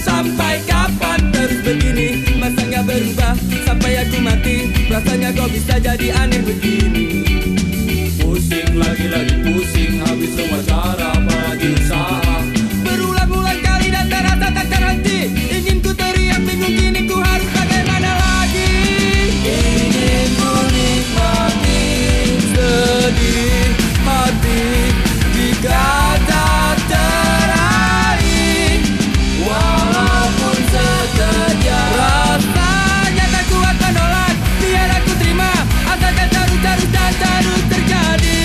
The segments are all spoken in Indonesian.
Sampai kapan terus begini? Masa nggak berubah sampai aku mati? Rasanya kau bisa jadi aneh begini. Pusing lagi pusing, habis semua cara apalagi usaha. Berulang-ulang kali dan terasa tak terhenti. Ingin ku teriak bingung kini ku harus bagaimana lagi. Ingin ku nikmati sedih hati jika tak teraih, walaupun sekejap. Rasanya tak kuat menolak, biar aku terima. Asalkan terus dan terus terjadi.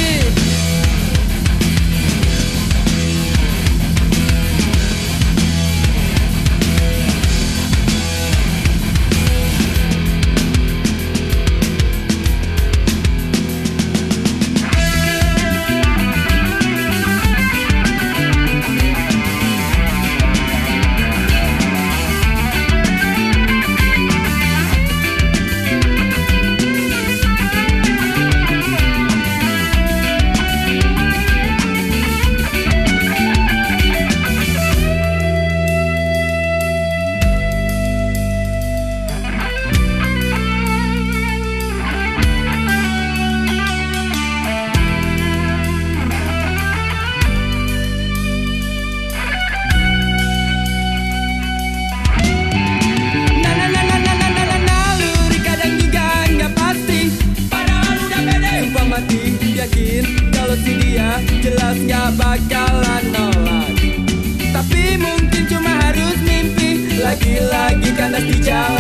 Yakin kalau si dia jelas gak bakalan nolak. Tapi mungkin cuma harus mimpi lagi-lagi kandas di jalan.